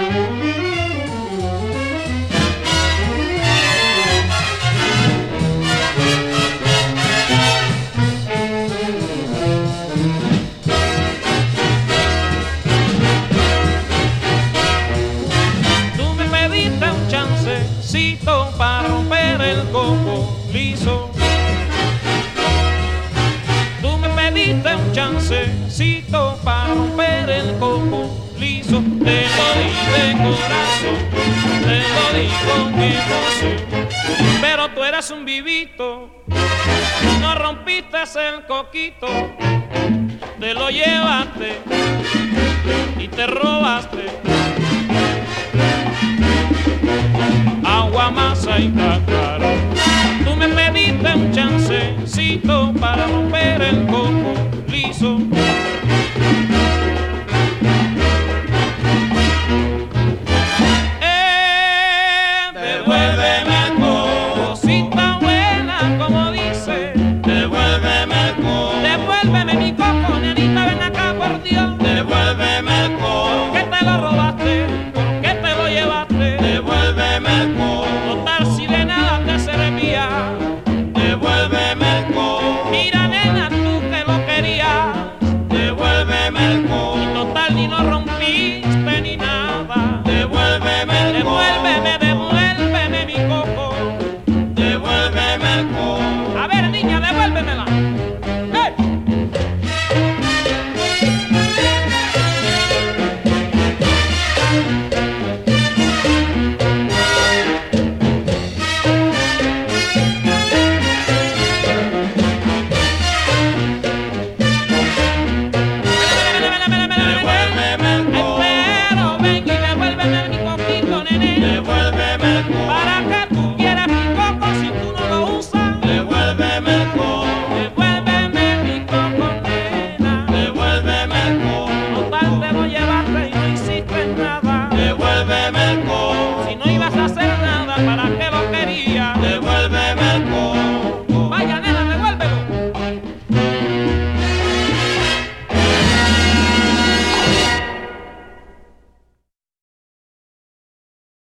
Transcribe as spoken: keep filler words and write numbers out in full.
Para romper el coco liso. Tú me pediste un chancecito para romper el coco liso. Te lo di de corazón, te lo di con emoción, pero tú eras un vivito, no rompiste el coquito, te lo llevaste y te robaste